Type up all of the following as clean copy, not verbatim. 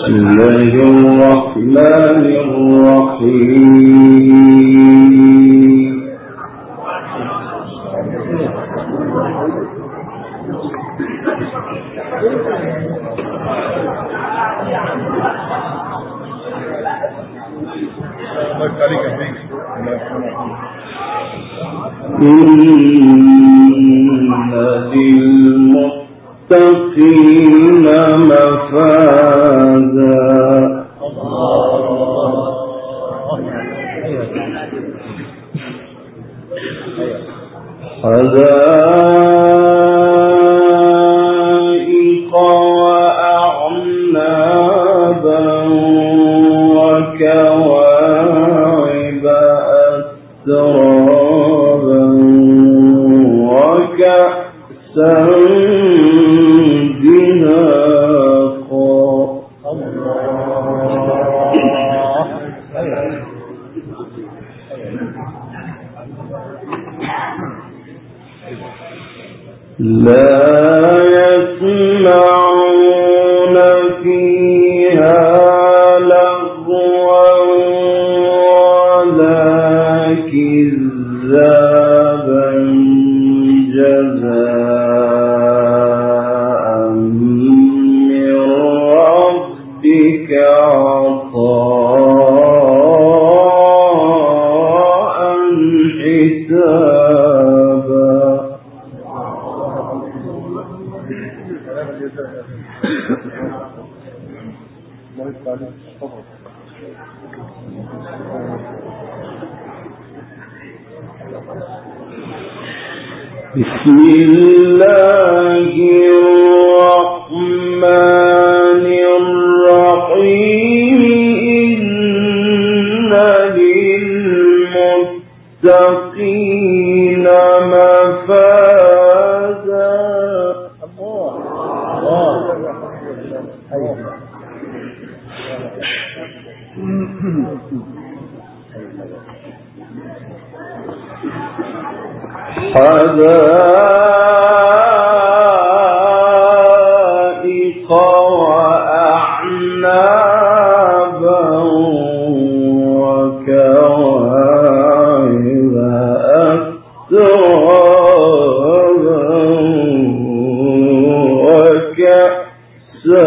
الله الرحمن الرحيم إن للمتقين مفازا حدائق وأعنابا وكواعب أترابا وكأسا دهاقا لا يسمعون فيها لغوا ولا كذابا جزاء من ربك عطاء حسابا بسم الله الرحمن الرحيم إن للمتقين مفازا حدائق وأعنابا وكواعب أترابا وكأسا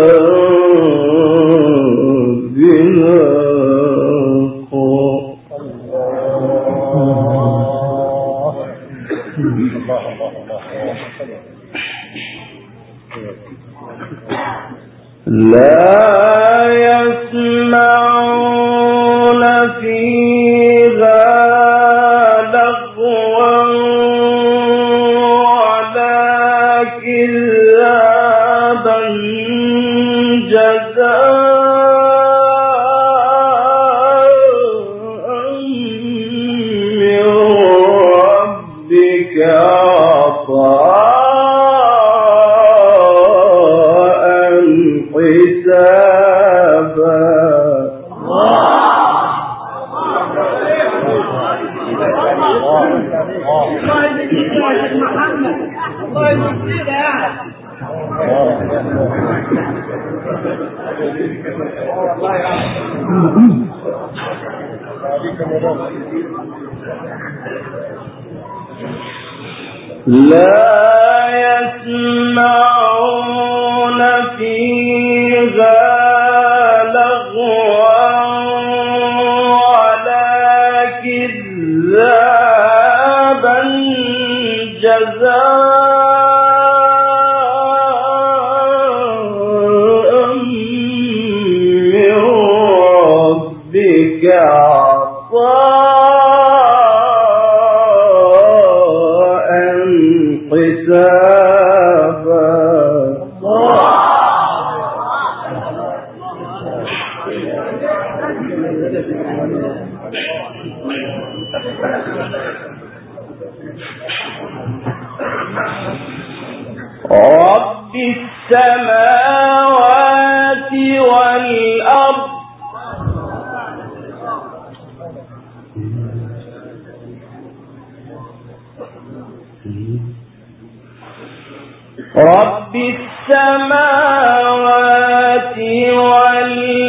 لا يسمعون فيها لغوا ولا كذابا جزاء من ربك عطاء لا يسمعون فيها لغوا ولا كذابا جزاء من ربك عطاء حسابا رب السماوات والأرض رب السماوات والأرض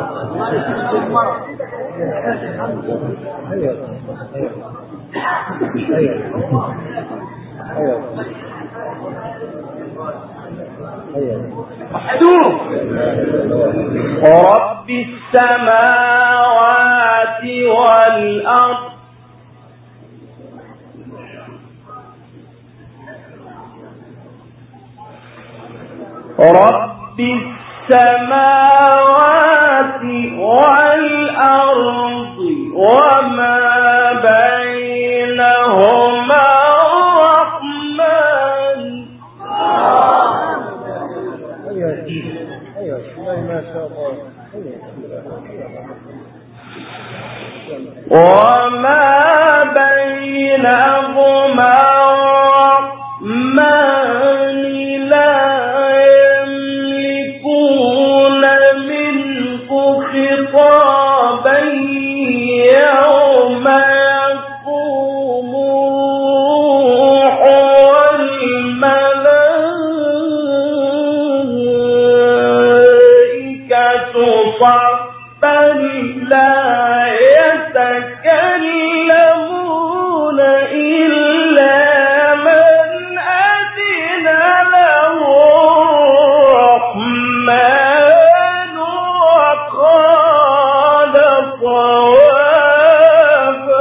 رب السماوات والأرض رب السماوات والأرض وما بينهما الرحمن. وما بينهما الرحمن لا يملكون منه خطابا يوم يقوم الروح والملائكة صفا لا يتكلمون إلا من أذن له الرحمن وقال صوابا.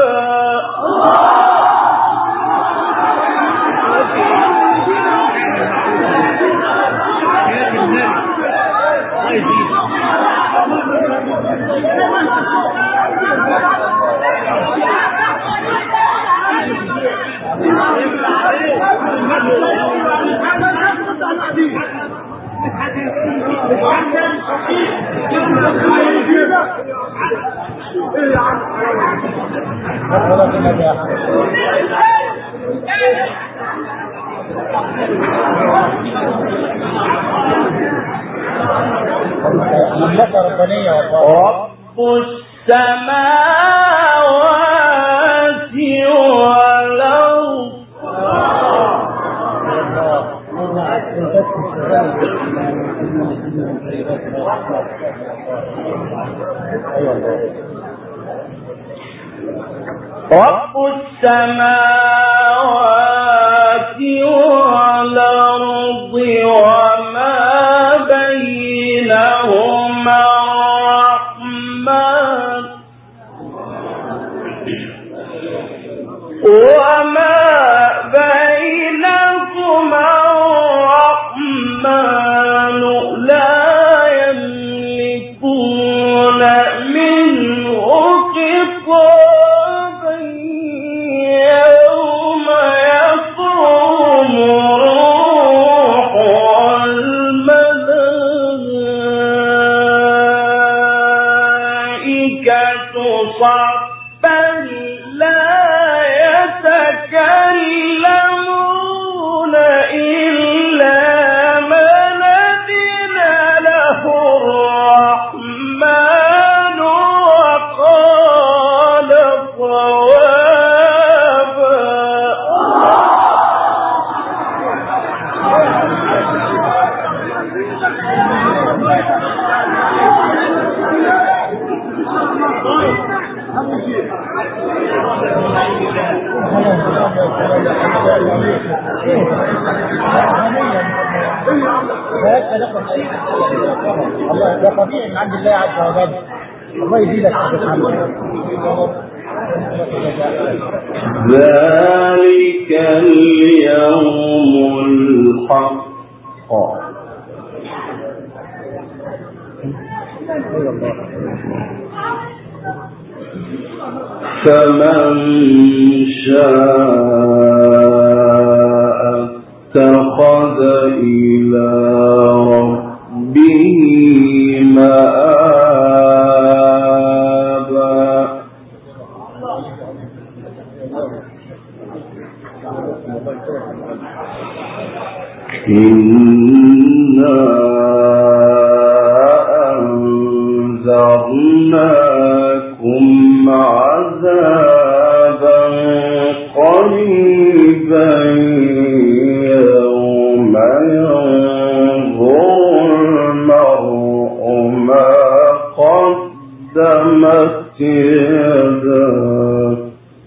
رب السماوات والأرض رب السماوات والأرض وما بينهما الرحمن وما بينهما الرحمن لا يملكون منه خطابا يوم يقوم الروح والملائكة صفا لا يتكلمون إلا من أذن له الرحمن وقال صوابا. ده طبيعي من عند الله عز وجل. الله يزيدك ذلك اليوم الحق فمن شاء اتخذ إلى ربه مآبا. إنا أنذرناكم عذابا قريبا يوم ينظر المرء ما قدم يداك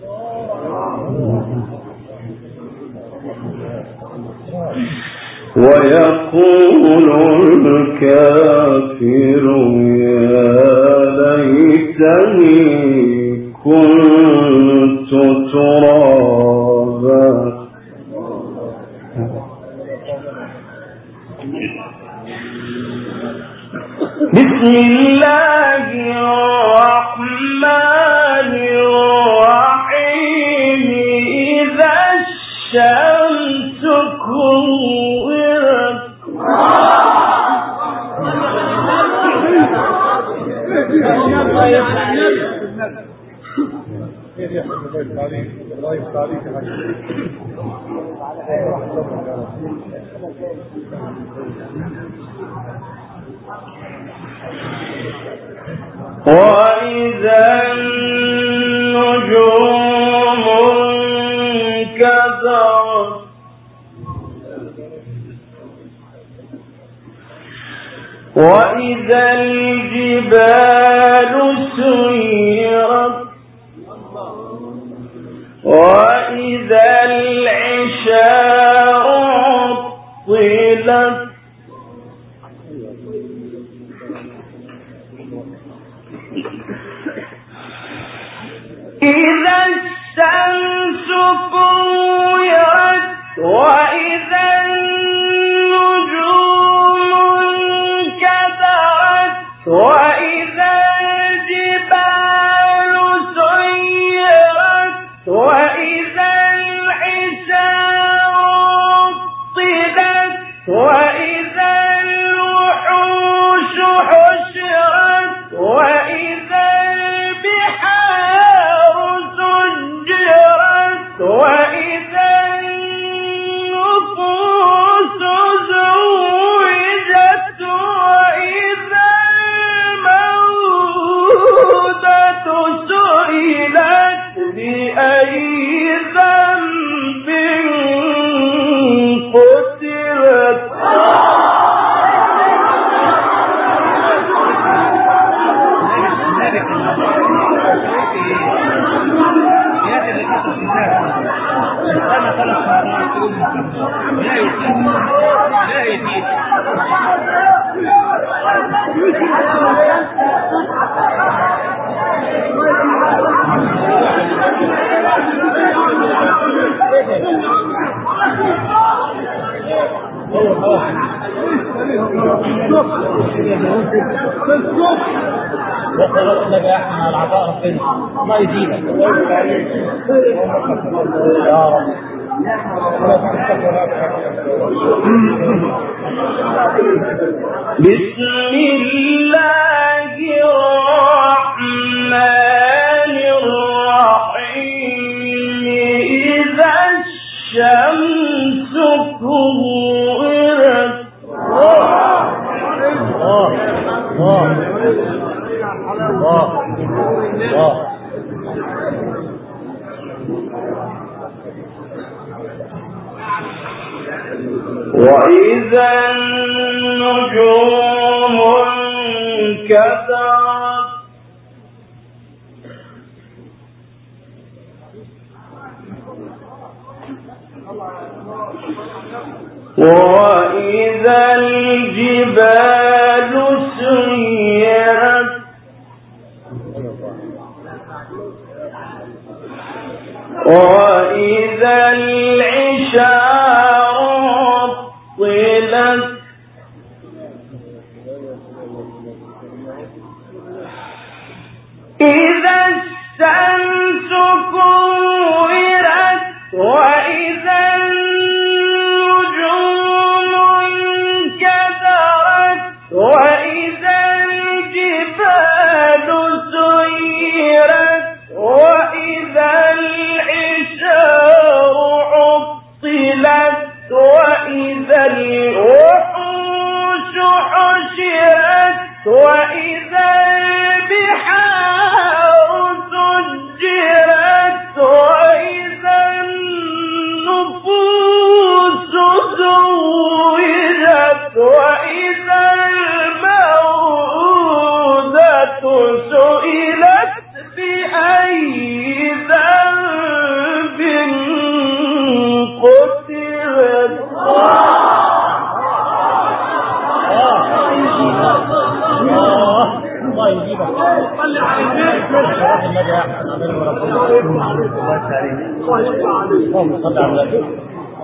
ويقول الكافر يا ليتني كنت ترابا. بسم الله الرحمن الرحيم إذا الشمس كورت وإذا النجوم انكدرت وإذا الجبال سيرت وإذا العشار عطلت إذا الشمس كورت وإذا النجوم انكدرت وإذا الجبال سيرت وإذا العشار عطلت وإذا الوحوش حشرت وإذا البحار سجرت وإذا النفوس زوجت وإذا الموءودة سئلت بأي ذنب قتلت ما يزيدك يا رب. بسم الله الرحمن الرحيم إذا الشمس كورت وإذا النجوم انكدرت وإذا الجبال سيرت وإذا العشار عطلت إذا الشمس كورت وإذا النجوم انكدرت وإذا الجبال سيرت وإذا العشار عطلت وإذا الوحوش حشرت وإذا البحار سجرت وإذا النفوس زوجت وإذا الموءودة سئلت صلي على النبي احمد اللهم صل على النبي.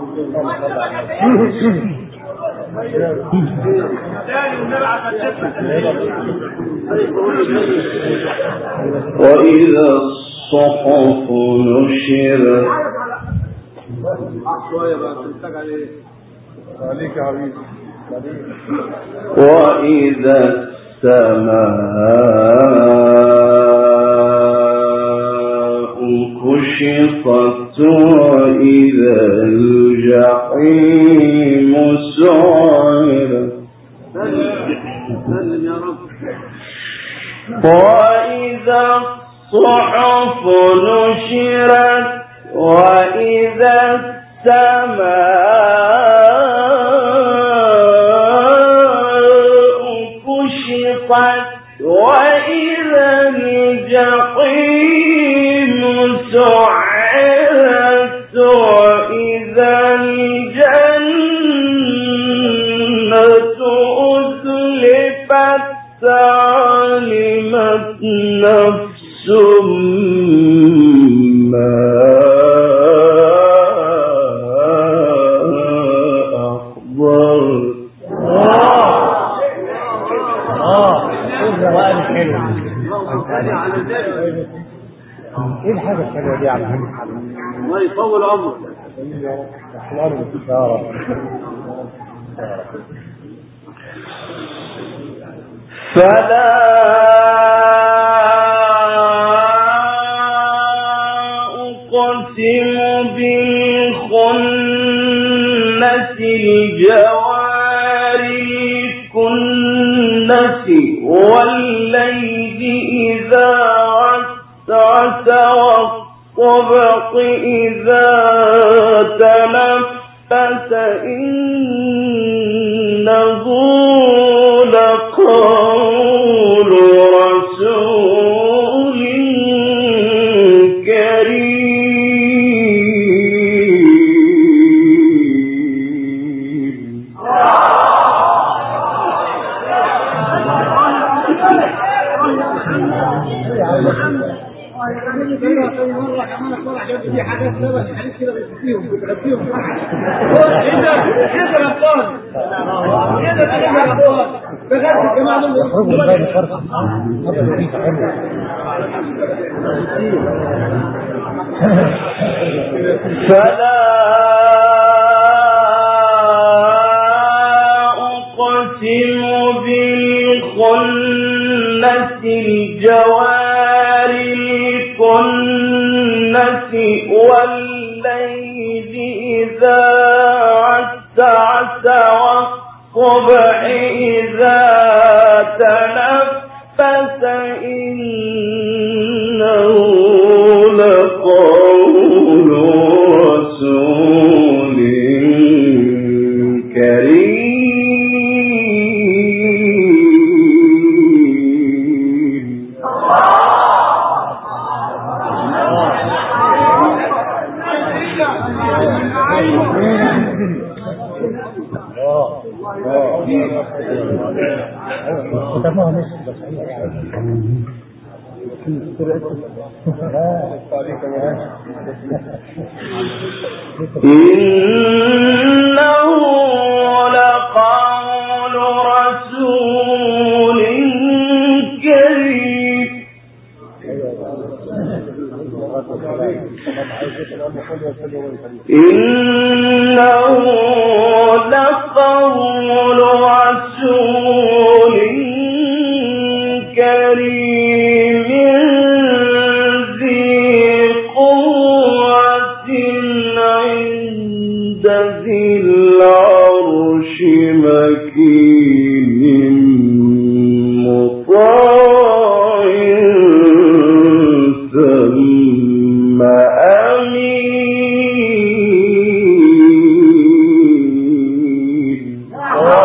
وإذا الصحف نشرت وإذا السماء كشطت وإذا الجحيم سعرت وإذا الصحف نشرت وإذا السماء كشطت وإذا الجحيم سعرت وإذا الجنة أزلفت علمت نفس ما ايه الحاجة الحلوة دي على عم الله يطول عمرك يا رب. فلا أقسم بالخنس الجوار الكنس والليل إذا عسعس والصبح إذا تنفس إنه لقول رسول كريم في حاجات سبب حديث كده بتغطيهم كده ربطان كده ربطان بغير الجماعة دول يخرجوا من بين الفرق فلا أقسم بالخنس الجوار الكنس والليل إذا عسعس والصبح إذا تنفس إنه لقول رسول كريم إنه لقول رسول كريم إنه لقول رسول كريم ذي قوة عند ذي العرش مكين مطاع ثم أمين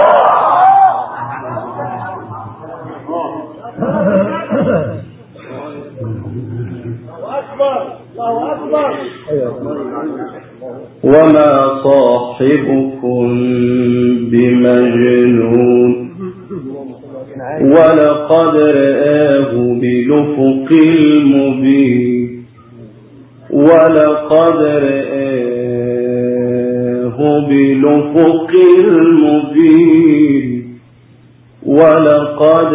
وما صاحبكم بمجنون ولقد رآه بالأفق المبين ولقد رآه بالأفق المبين ولقد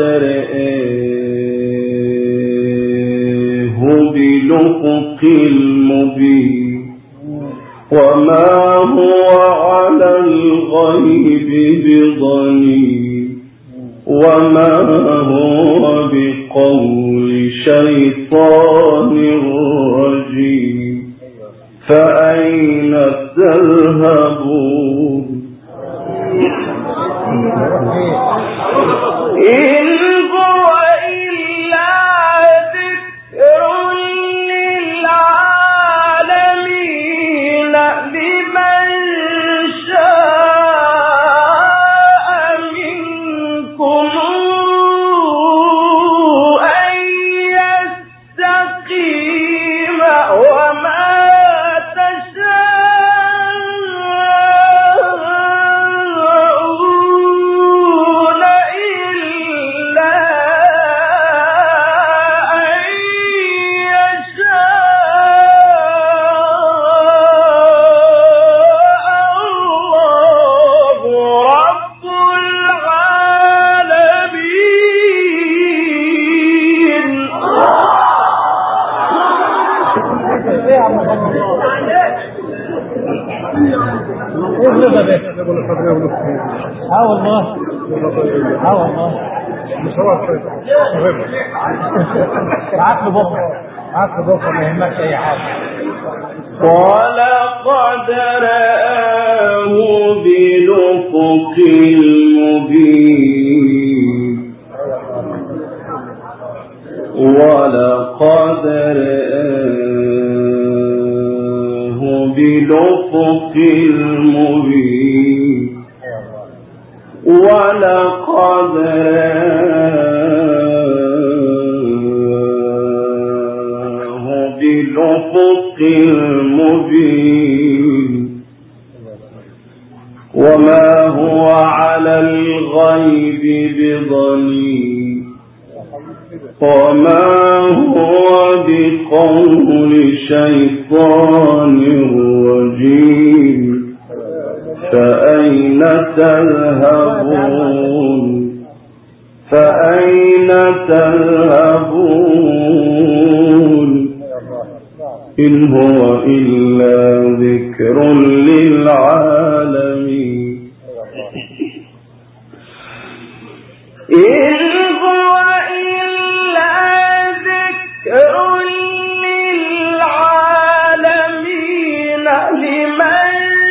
رآه بالأفق المبين وما هو على الغيب بضنين وما هو بقول شيطان رجيم فأين تذهبون إن هو إلا ذكر للعالمين لمن شاء منكم أن يستقيم وما والله مش هو عقل بكره ما يهمكش اي حاجه ولقد رآه بالأفق المبين ولقد رآه بالأفق المبين ولقد رآه بالأفق المبين وما هو على الغيب بضنين وما هو بقول شيطان رجيم فأين تذهبون فأين تذهبون إن هو إلا ذكر للعالمين إن هو إلا ذكر للعالمين لمن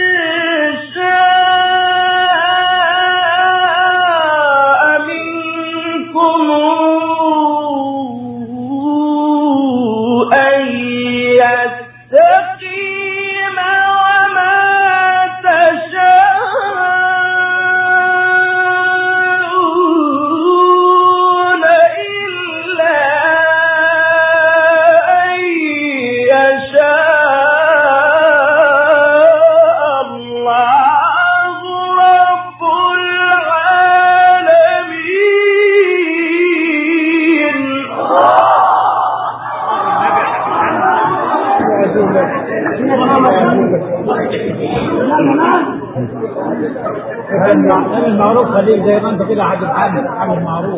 المعروف خليك زي ما انت كده عامل معروف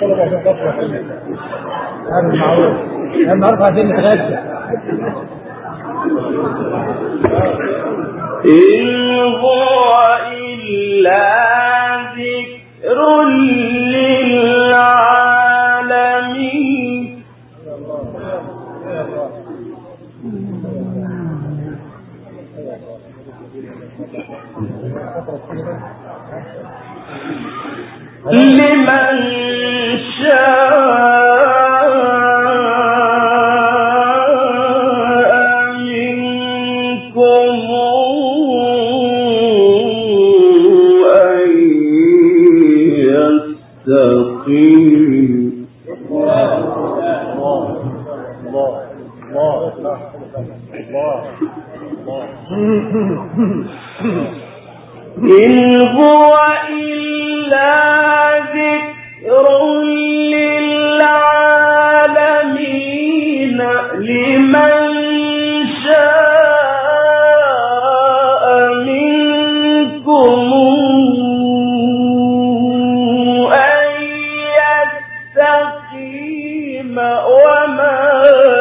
المعروف عايزين نتغدى إن هو إلا ذكر للعالمين لمن شاء منكم أن يستقيم إن هو إلا ذكر للعالمين وما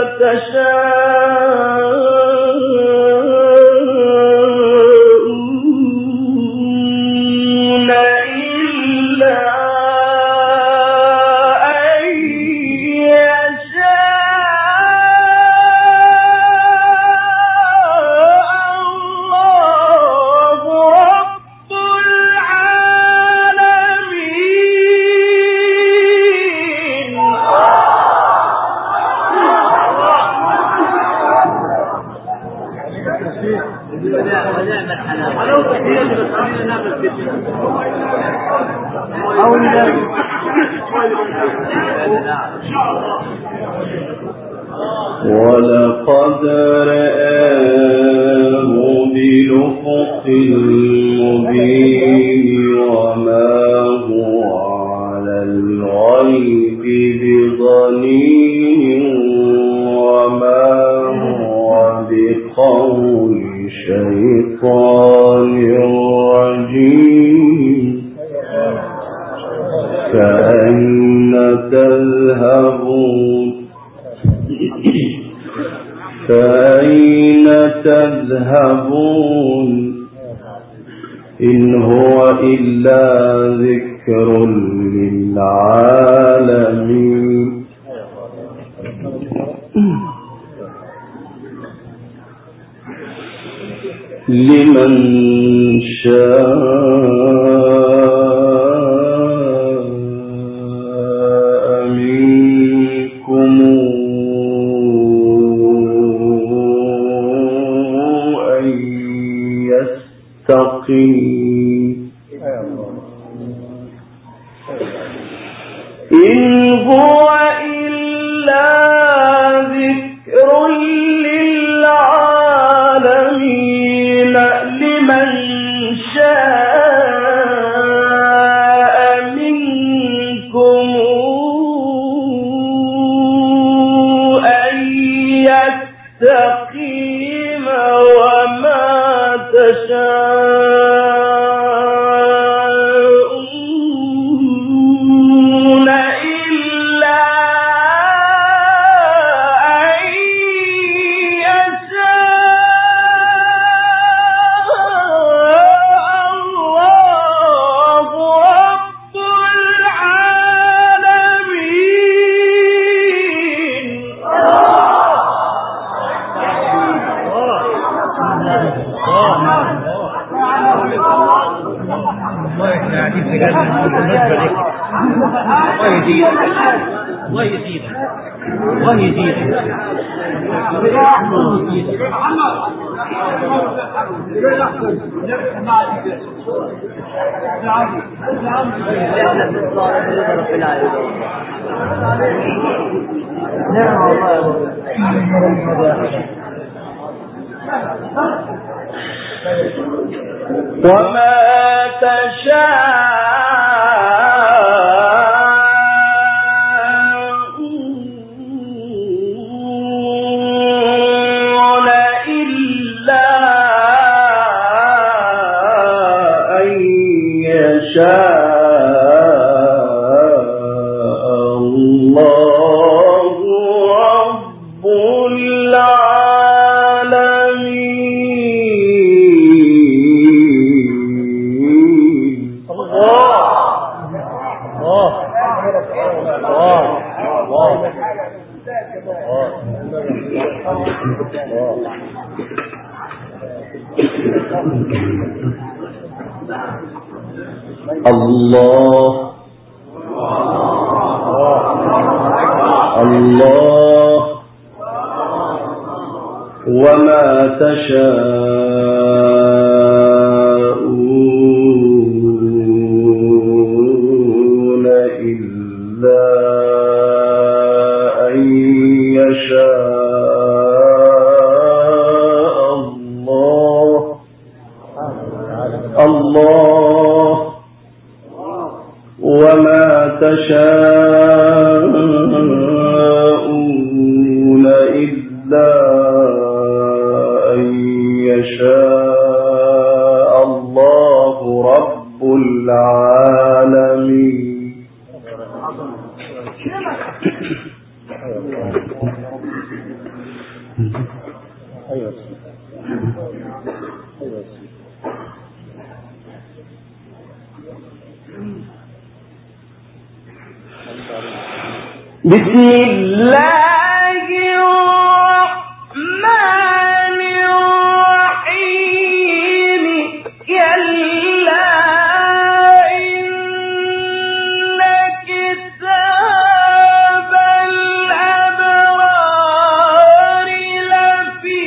تشاءون إلا أن يشاء الله رب العالمين. ولقد رآه بالأفق المبين وما هو على الغيب بضنين وما هو بقول شيطان رجيم. فأين تذهبون فأين تذهبون إن هو إلا ذكر للعالمين. لمن شاء منكم أن يستقيم. إن هو إلا ذكر للعالمين. لمن شاء منكم أن يستقيم وما تشاءون إلا أن يشاء الله رب العالمين. وما تشاءون إلا أن يشاء الله رب العالمين. الله الله وما تشاءون إلا أن يشاء الله وما تشاءون إلا أن يشاء الله رب العالمين. بسم الله الرحمن الرحيم كلا إن كتاب الأبرار لفي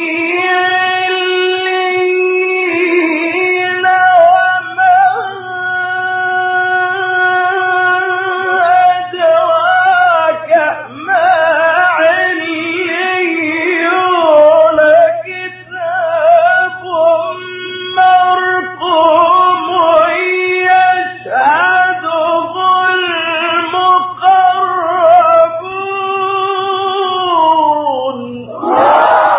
عليين وما أدراك ما عليون كتاب مرقوم يشهده المقربون.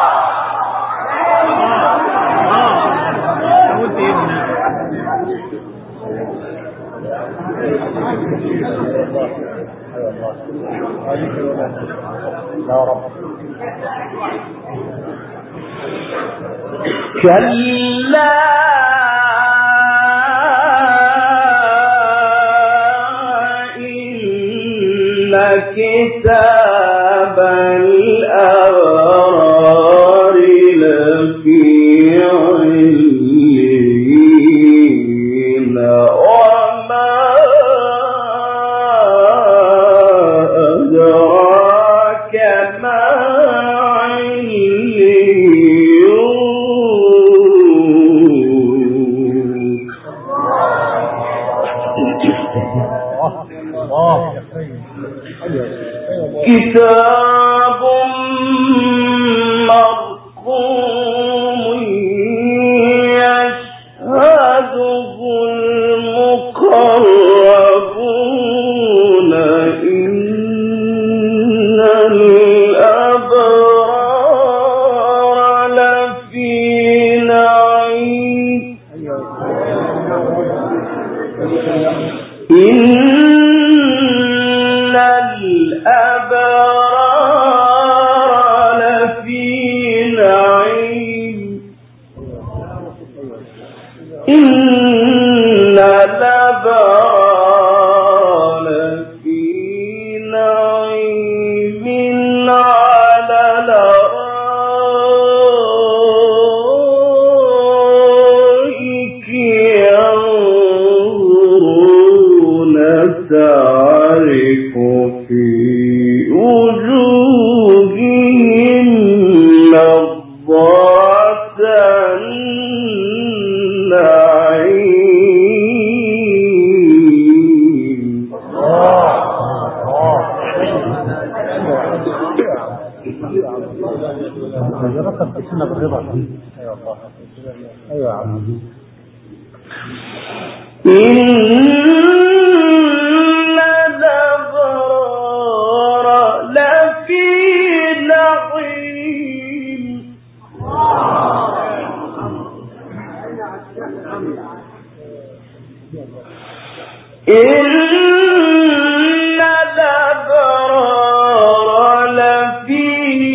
كلا إن كتاب الأبرار لفي عليين وما أدراك ما كتاب مرقوم يشهده المقربون إن الأبرار لفي نعيم إن الأبرار لفي نعيم إن الأبرار لفي نعيم على الأرائك ينظرون تعرف في وجوههم نضرة النعيم. إن الأبرار لفي نعيم إن الأبرار لفي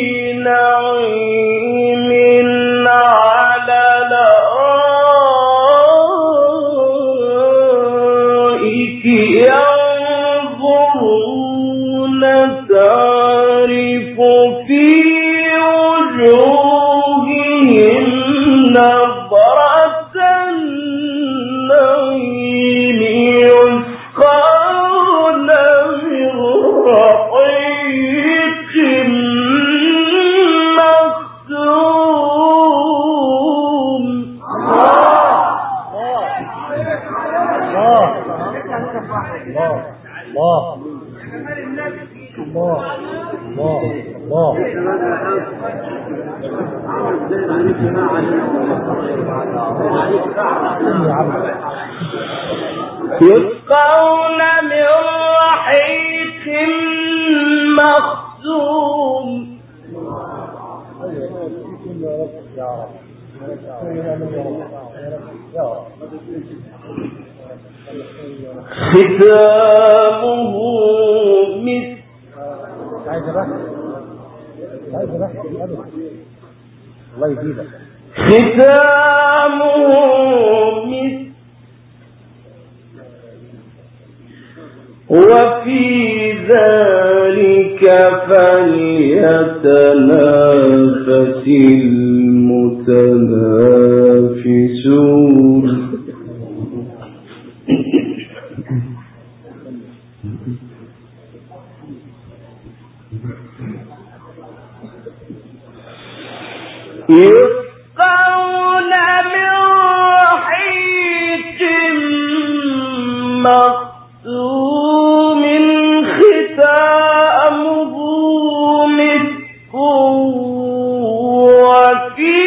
نعيم على الأرائك ينظرون تعرف في وجوههم نضرة النعيم يسقون من رحيق مختوم. يسقون من رحيق مختوم. ختامه مسك الله يجيبك. ختامه مسك وفي ذلك فليتنافس المتنافسون. يسقون من رحيق مختوم ختامه مسك وفي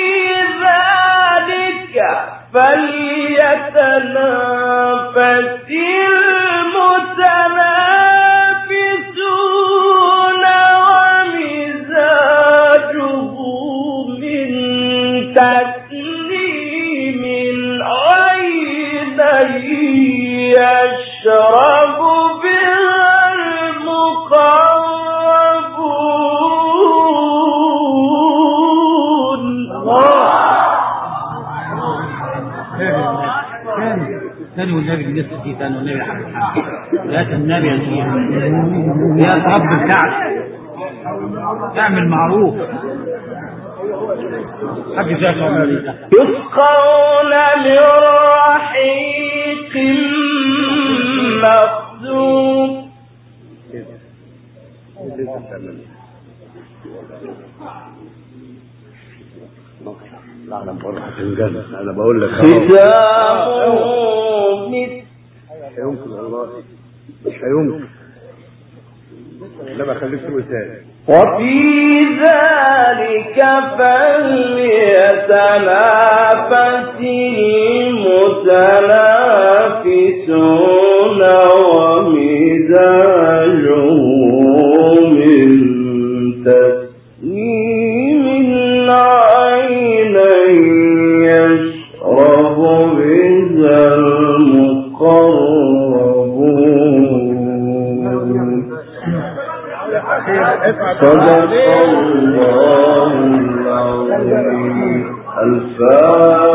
ذلك فليتنافس المتنافسون ومزاجه من تسليم عينا يشرب بها المقربون. ثاني والنبي لسه في ثاني والنبي يا النبي يا رب بتاعك اعمل معروف. حاجة يسقون من رحيق مختوم انا بقول لك ختامه مسك. مش هيمكن والله، مش هيمكن. لما خليك تقول تاني. وفي ذلك فليتنافس المتنافسون ومزاجه من تسنيم عينا يشرب بها المقربون. صدق الله العظيم. الفاتحة.